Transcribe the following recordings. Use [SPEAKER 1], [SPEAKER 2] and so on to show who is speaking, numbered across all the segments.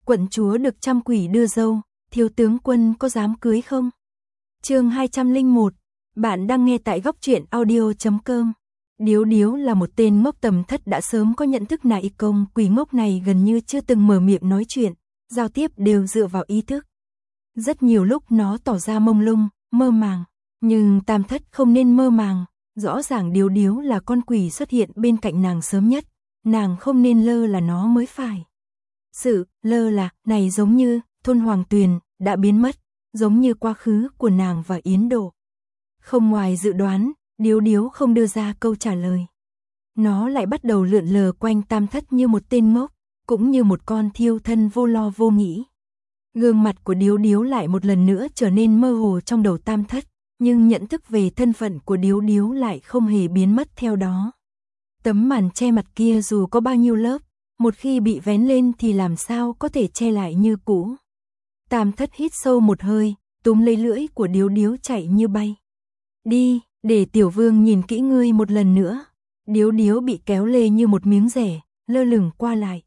[SPEAKER 1] quận chúa được trăm quỷ đưa dâu, thiếu tướng quân có dám cưới không? Chương 201, bạn đang nghe tại góc truyện audio.com. Điếu Điếu là một tên ngốc tầm thất đã sớm có nhận thức nại công, quỷ ngốc này gần như chưa từng mở miệng nói chuyện, giao tiếp đều dựa vào ý thức. Rất nhiều lúc nó tỏ ra mông lung, mơ màng, nhưng tam thất không nên mơ màng, rõ ràng Điếu Điếu là con quỷ xuất hiện bên cạnh nàng sớm nhất, nàng không nên lơ là nó mới phải. Sự lơ là này giống như thôn Hoàng Tuyền đã biến mất, giống như quá khứ của nàng và Yến Độ. Không ngoài dự đoán, Điếu Điếu không đưa ra câu trả lời. Nó lại bắt đầu lượn lờ quanh tam thất như một tên ngốc, cũng như một con thiêu thân vô lo vô nghĩ. Gương mặt của Điếu Điếu lại một lần nữa trở nên mơ hồ trong đầu tam thất, nhưng nhận thức về thân phận của Điếu Điếu lại không hề biến mất theo đó. Tấm màn che mặt kia dù có bao nhiêu lớp, một khi bị vén lên thì làm sao có thể che lại như cũ. Tam thất hít sâu một hơi, túm lấy lưỡi của Điếu Điếu chạy như bay. Đi, để tiểu vương nhìn kỹ ngươi một lần nữa. Điếu Điếu bị kéo lê như một miếng rẻ, lơ lửng qua lại.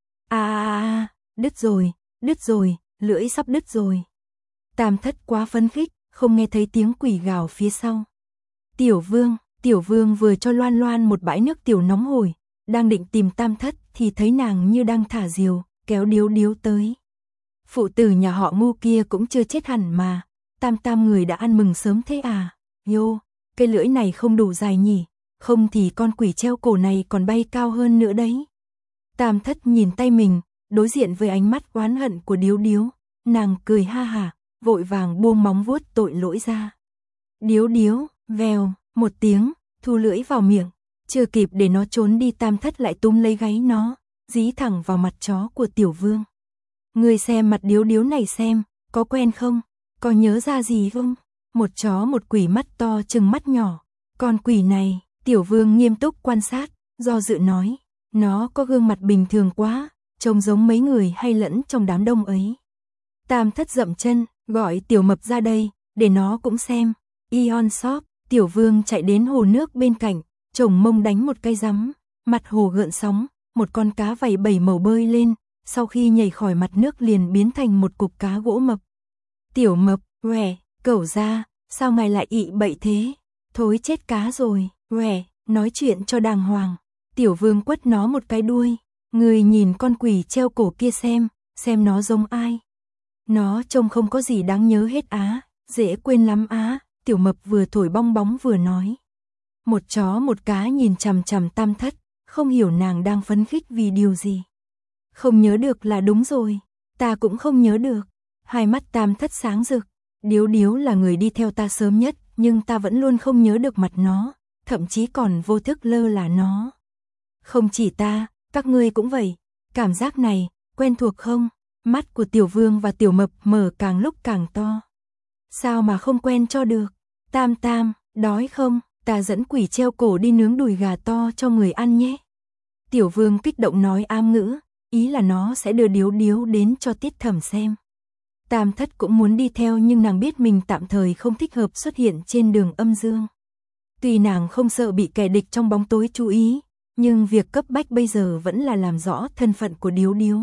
[SPEAKER 1] Đứt rồi, lưỡi sắp đứt rồi. Tam thất quá phấn khích, không nghe thấy tiếng quỷ gào phía sau. Tiểu vương vừa cho Loan Loan một bãi nước tiểu nóng hổi, đang định tìm tam thất thì thấy nàng như đang thả diều, kéo Điếu Điếu tới. Phụ tử nhà họ Ngu kia cũng chưa chết hẳn mà, tam người đã ăn mừng sớm thế à? Yo, cây lưỡi này không đủ dài nhỉ, không thì con quỷ treo cổ này còn bay cao hơn nữa đấy. Tam thất nhìn tay mình, đối diện với ánh mắt oán hận của Điếu Điếu, nàng cười ha hả, vội vàng buông móng vuốt tội lỗi ra. Điếu Điếu, vèo, một tiếng, thu lưỡi vào miệng, chưa kịp để nó trốn đi tam thất lại túm lấy gáy nó, dí thẳng vào mặt chó của tiểu vương. Ngươi xem mặt Điếu Điếu này xem, có quen không, có nhớ ra gì không? Một chó một quỷ mắt to chừng mắt nhỏ, con quỷ này, tiểu vương nghiêm túc quan sát, do dự nói, nó có gương mặt bình thường quá, trông giống mấy người hay lẫn trong đám đông ấy. Tam thất dậm chân, gọi tiểu mập ra đây, để nó cũng xem. Ion shop, tiểu vương chạy đến hồ nước bên cạnh, chồng mông đánh một cây rắm, mặt hồ gợn sóng, một con cá vảy 7 màu bơi lên, sau khi nhảy khỏi mặt nước liền biến thành một cục cá gỗ mập. Tiểu mập, quẻ, cẩu ra, sao ngài lại ị bậy thế? Thối chết cá rồi, quẻ, nói chuyện cho đàng hoàng. Tiểu vương quất nó một cái đuôi, người nhìn con quỷ treo cổ kia xem nó giống ai. Nó trông không có gì đáng nhớ hết á, dễ quên lắm á, tiểu mập vừa thổi bong bóng vừa nói. Một chó một cá nhìn chằm chằm tam thất, không hiểu nàng đang phấn khích vì điều gì. Không nhớ được là đúng rồi, ta cũng không nhớ được. Hai mắt tam thất sáng rực, Điếu Điếu là người đi theo ta sớm nhất, nhưng ta vẫn luôn không nhớ được mặt nó, thậm chí còn vô thức lơ là nó. Không chỉ ta, các ngươi cũng vậy, cảm giác này, quen thuộc không? Mắt của tiểu vương và tiểu mập mở càng lúc càng to. Sao mà không quen cho được? Tam, đói không? Ta dẫn quỷ treo cổ đi nướng đùi gà to cho người ăn nhé. Tiểu vương kích động nói ám ngữ, ý là nó sẽ đưa Điếu Điếu đến cho Tiết Thẩm xem. Tam thất cũng muốn đi theo nhưng nàng biết mình tạm thời không thích hợp xuất hiện trên đường âm dương. Tuy nàng không sợ bị kẻ địch trong bóng tối chú ý, nhưng việc cấp bách bây giờ vẫn là làm rõ thân phận của Điếu Điếu.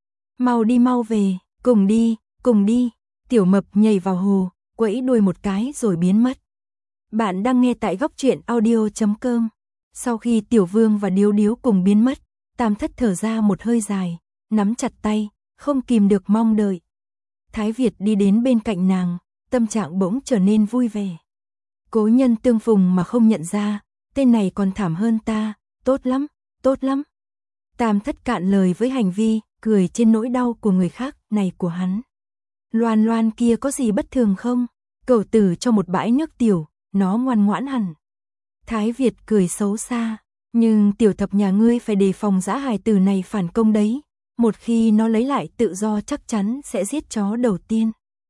[SPEAKER 1] Mau đi mau về, cùng đi, tiểu mập nhảy vào hồ, quẫy đuôi một cái rồi biến mất. Bạn đang nghe tại góc truyện audio.com. Sau khi tiểu vương và Điếu Điếu cùng biến mất, tam thất thở ra một hơi dài, nắm chặt tay, không kìm được mong đợi. Thái Việt đi đến bên cạnh nàng, tâm trạng bỗng trở nên vui vẻ. Cố nhân tương phùng mà không nhận ra, tên này còn thảm hơn ta, tốt lắm. Tam thất cạn lời với hành vi, cười trên nỗi đau của người khác này của hắn. Loan Loan kia có gì bất thường không? Cẩu tử cho một bãi nước tiểu, nó ngoan ngoãn hẳn. Thái Việt cười xấu xa, nhưng tiểu thập nhà ngươi phải đề phòng dã hài tử này phản công đấy. Một khi nó lấy lại tự do chắc chắn sẽ giết chó đầu tiên.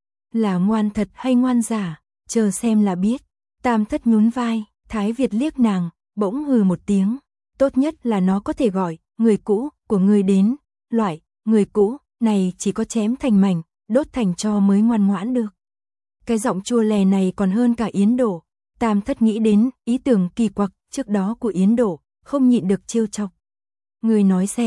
[SPEAKER 1] Là ngoan thật hay ngoan giả, chờ xem là biết. Tam thất nhún vai, Thái Việt liếc nàng, bỗng hừ một tiếng. Tốt nhất là nó có thể gọi người cũ của ngươi đến. Loại người cũ này chỉ có chém thành mảnh, đốt thành tro mới ngoan ngoãn được. Cái giọng chua lè này còn hơn cả Yến Đổ. Tam thất nghĩ đến ý tưởng kỳ quặc trước đó của Yến Đổ, không nhịn được trêu chọc. Ngươi nói xem,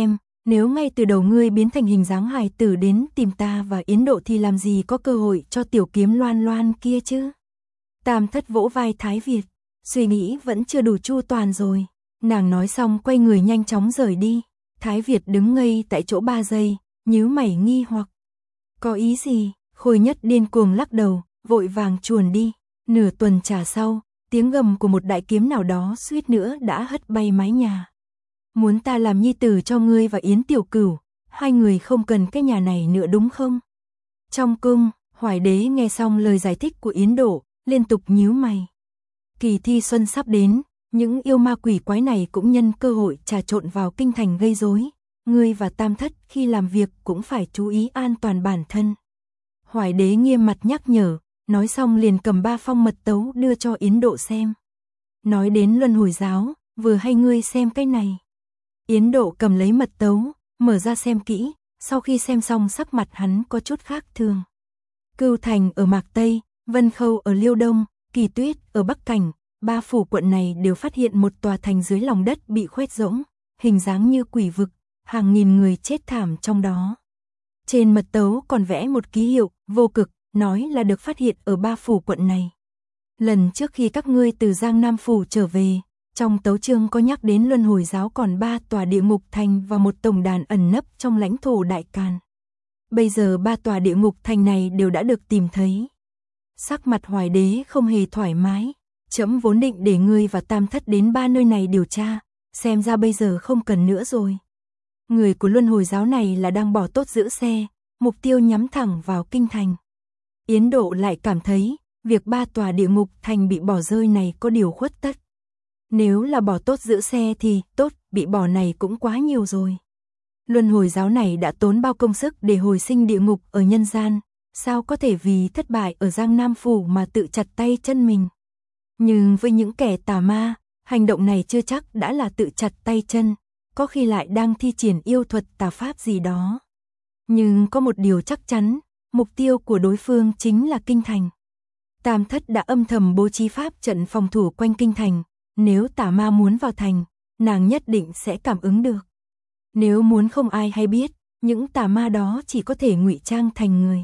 [SPEAKER 1] Nếu ngay từ đầu ngươi biến thành hình dáng hài tử đến tìm ta và Yến Độ thì làm gì có cơ hội cho tiểu kiếm Loan Loan kia chứ? Tam Thất vỗ vai Thái Việt, suy nghĩ vẫn chưa đủ chu toàn rồi. Nàng nói xong quay người nhanh chóng rời đi. Thái Việt đứng ngây tại chỗ 3 giây, nhíu mày nghi hoặc. Có ý gì? Khôi Nhất điên cuồng lắc đầu, vội vàng chuồn đi. Nửa tuần trà sau, tiếng gầm của một đại kiếm nào đó suýt nữa đã hất bay mái nhà. Muốn ta làm nhi tử cho ngươi và Yến Tiểu Cửu, hai người không cần cái nhà này nữa đúng không? Trong cung, Hoài Đế nghe xong lời giải thích của Yến Độ, liên tục nhíu mày. Kỳ thi xuân sắp đến, những yêu ma quỷ quái này cũng nhân cơ hội trà trộn vào kinh thành gây rối. Ngươi và Tam Thất khi làm việc cũng phải chú ý an toàn bản thân. Hoài Đế nghiêm mặt nhắc nhở, nói xong liền cầm 3 phong mật tấu đưa cho Yến Độ xem. Nói đến luân hồi giáo, vừa hay ngươi xem cái này. Yến Độ cầm lấy mật tấu, mở ra xem kỹ, sau khi xem xong sắc mặt hắn có chút khác thường. Cưu Thành ở Mạc Tây, Vân Khâu ở Liêu Đông, Kỳ Tuyết ở Bắc Cảnh, 3 phủ quận này đều phát hiện một tòa thành dưới lòng đất bị khoét rỗng, hình dáng như quỷ vực, hàng nghìn người chết thảm trong đó. Trên mật tấu còn vẽ một ký hiệu, vô cực, nói là được phát hiện ở 3 phủ quận này. Lần trước khi các ngươi từ Giang Nam phủ trở về, trong tấu chương có nhắc đến luân hồi giáo còn 3 tòa địa ngục thành và một tổng đàn ẩn nấp trong lãnh thổ Đại Càn. Bây giờ 3 tòa địa ngục thành này đều đã được tìm thấy. Sắc mặt Hoài Đế không hề thoải mái, trẫm vốn định để ngươi và Tam Thất đến 3 nơi này điều tra, xem ra bây giờ không cần nữa rồi. Người của luân hồi giáo này là đang bỏ tốt giữ xe, mục tiêu nhắm thẳng vào kinh thành. Yến Độ lại cảm thấy, việc 3 tòa địa ngục thành bị bỏ rơi này có điều khuất tất. Nếu là bỏ tốt giữ xe thì tốt, bị bỏ này cũng quá nhiều rồi. Luân hồi giáo này đã tốn bao công sức để hồi sinh địa ngục ở nhân gian, sao có thể vì thất bại ở Giang Nam phủ mà tự chặt tay chân mình. Nhưng với những kẻ tà ma, hành động này chưa chắc đã là tự chặt tay chân, có khi lại đang thi triển yêu thuật tà pháp gì đó. Nhưng có một điều chắc chắn, mục tiêu của đối phương chính là kinh thành. Tam Thất đã âm thầm bố trí pháp trận phòng thủ quanh kinh thành, nếu tà ma muốn vào thành, nàng nhất định sẽ cảm ứng được. Nếu muốn không ai hay biết, những tà ma đó chỉ có thể ngụy trang thành người.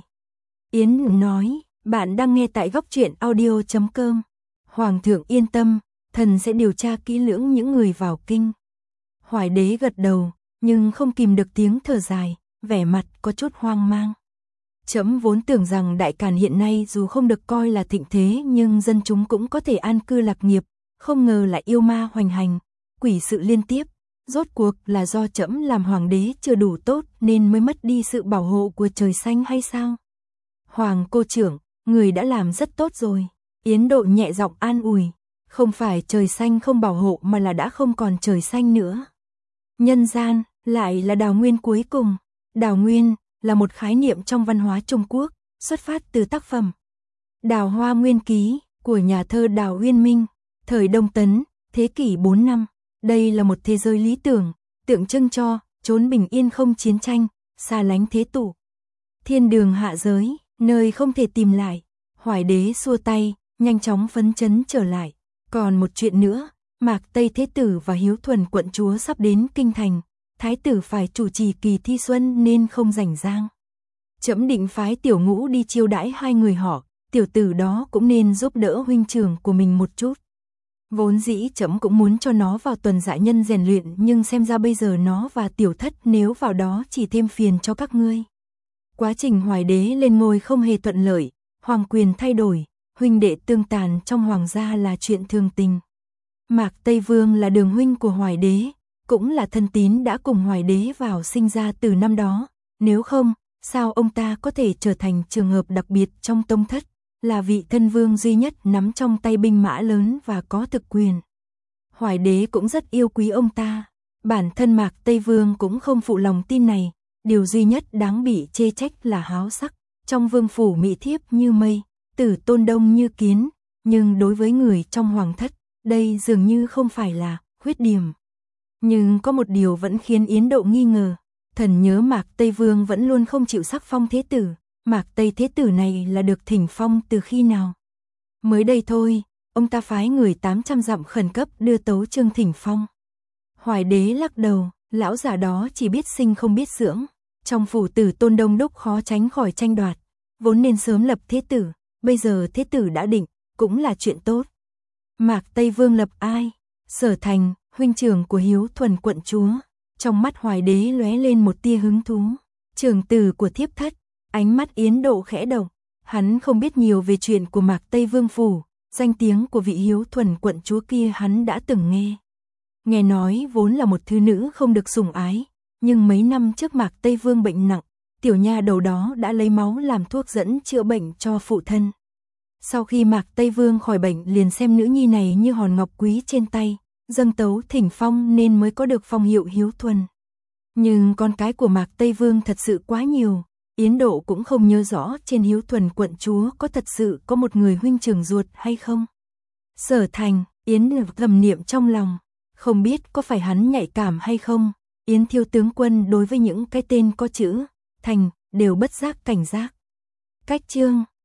[SPEAKER 1] Yến nói, bạn đang nghe tại góc truyện audio.com. Hoàng thượng yên tâm, thần sẽ điều tra kỹ lưỡng những người vào kinh. Hoài Đế gật đầu, nhưng không kìm được tiếng thở dài, vẻ mặt có chút hoang mang. Trẫm vốn tưởng rằng Đại Càn hiện nay dù không được coi là thịnh thế nhưng dân chúng cũng có thể an cư lạc nghiệp, không ngờ lại yêu ma hoành hành, quỷ sự liên tiếp. Rốt cuộc là do trẫm làm hoàng đế chưa đủ tốt nên mới mất đi sự bảo hộ của trời xanh hay sao? Hoàng cô trưởng, người đã làm rất tốt rồi. Yến Độ nhẹ giọng an ủi, không phải trời xanh không bảo hộ mà là đã không còn trời xanh nữa. Nhân gian, lại là đào nguyên cuối cùng. Đào nguyên là một khái niệm trong văn hóa Trung Quốc, xuất phát từ tác phẩm Đào Hoa Nguyên Ký của nhà thơ Đào Uyên Minh, thời Đông Tấn, thế kỷ 4 năm. Đây là một thế giới lý tưởng, tượng trưng cho chốn bình yên không chiến tranh, xa lánh thế tục. Thiên đường hạ giới, nơi không thể tìm lại. Hoài Đế xua tay, nhanh chóng phấn chấn trở lại. Còn một chuyện nữa, Mạc Tây Thế Tử và Hiếu Thuần quận chúa sắp đến kinh thành. Thái tử phải chủ trì kỳ thi xuân nên không rảnh rang. Trẫm định phái Tiểu Ngũ đi chiêu đãi hai người họ, tiểu tử đó cũng nên giúp đỡ huynh trưởng của mình một chút. Vốn dĩ trẫm cũng muốn cho nó vào tuần dã nhân rèn luyện, nhưng xem ra bây giờ nó và Tiểu Thất nếu vào đó chỉ thêm phiền cho các ngươi. Quá trình Hoài Đế lên ngôi không hề thuận lợi, hoàng quyền thay đổi, huynh đệ tương tàn trong hoàng gia là chuyện thường tình. Mạc Tây Vương là đường huynh của Hoài Đế, cũng là thân tín đã cùng Hoài Đế vào sinh ra từ năm đó, nếu không, sao ông ta có thể trở thành trường hợp đặc biệt trong tông thất, là vị thân vương duy nhất nắm trong tay binh mã lớn và có thực quyền. Hoài Đế cũng rất yêu quý ông ta, bản thân Mạc Tây Vương cũng không phụ lòng tin này, điều duy nhất đáng bị chê trách là háo sắc, trong vương phủ mỹ thiếp như mây, tử tôn đông như kiến, nhưng đối với người trong hoàng thất, đây dường như không phải là khuyết điểm. Nhưng có một điều vẫn khiến Yến Độ nghi ngờ, thần nhớ Mạc Tây Vương vẫn luôn không chịu sắc phong thế tử, Mạc Tây Thế Tử này là được thỉnh phong từ khi nào? Mới đây thôi, ông ta phái người 800 dặm khẩn cấp đưa tấu chương thỉnh phong. Hoài Đế lắc đầu, Lão già đó chỉ biết sinh không biết dưỡng, trong phủ tử Tôn đông đúc khó tránh khỏi tranh đoạt, vốn nên sớm lập thế tử, bây giờ thế tử đã định, cũng là chuyện tốt. Mạc Tây Vương lập ai? Sở Thành, huynh trưởng của Hiếu Thuần quận chúa. Trong mắt Hoài đế lóe lên một tia hứng thú. Trưởng tử của thiếp thất, ánh mắt Yến Độ khẽ động. Hắn không biết nhiều về chuyện của Mạc Tây Vương phủ, danh tiếng của vị Hiếu Thuần quận chúa kia hắn đã từng nghe. Nghe nói vốn là một thứ nữ không được sủng ái, nhưng mấy năm trước Mạc Tây Vương bệnh nặng, tiểu nha đầu đó đã lấy máu làm thuốc dẫn chữa bệnh cho phụ thân. Sau khi Mạc Tây Vương khỏi bệnh liền xem nữ nhi này như hòn ngọc quý trên tay, dâng tấu thỉnh phong nên mới có được phong hiệu Hiếu Thuần. Nhưng con cái của Mạc Tây Vương thật sự quá nhiều, Yến Độ cũng không nhớ rõ trên Hiếu Thuần quận chúa có thật sự có một người huynh trưởng ruột hay không. Sở Thành, Yến thầm niệm trong lòng, không biết có phải hắn nhạy cảm hay không, Yến thiếu tướng quân đối với những cái tên có chữ Thành đều bất giác cảnh giác. Cách chương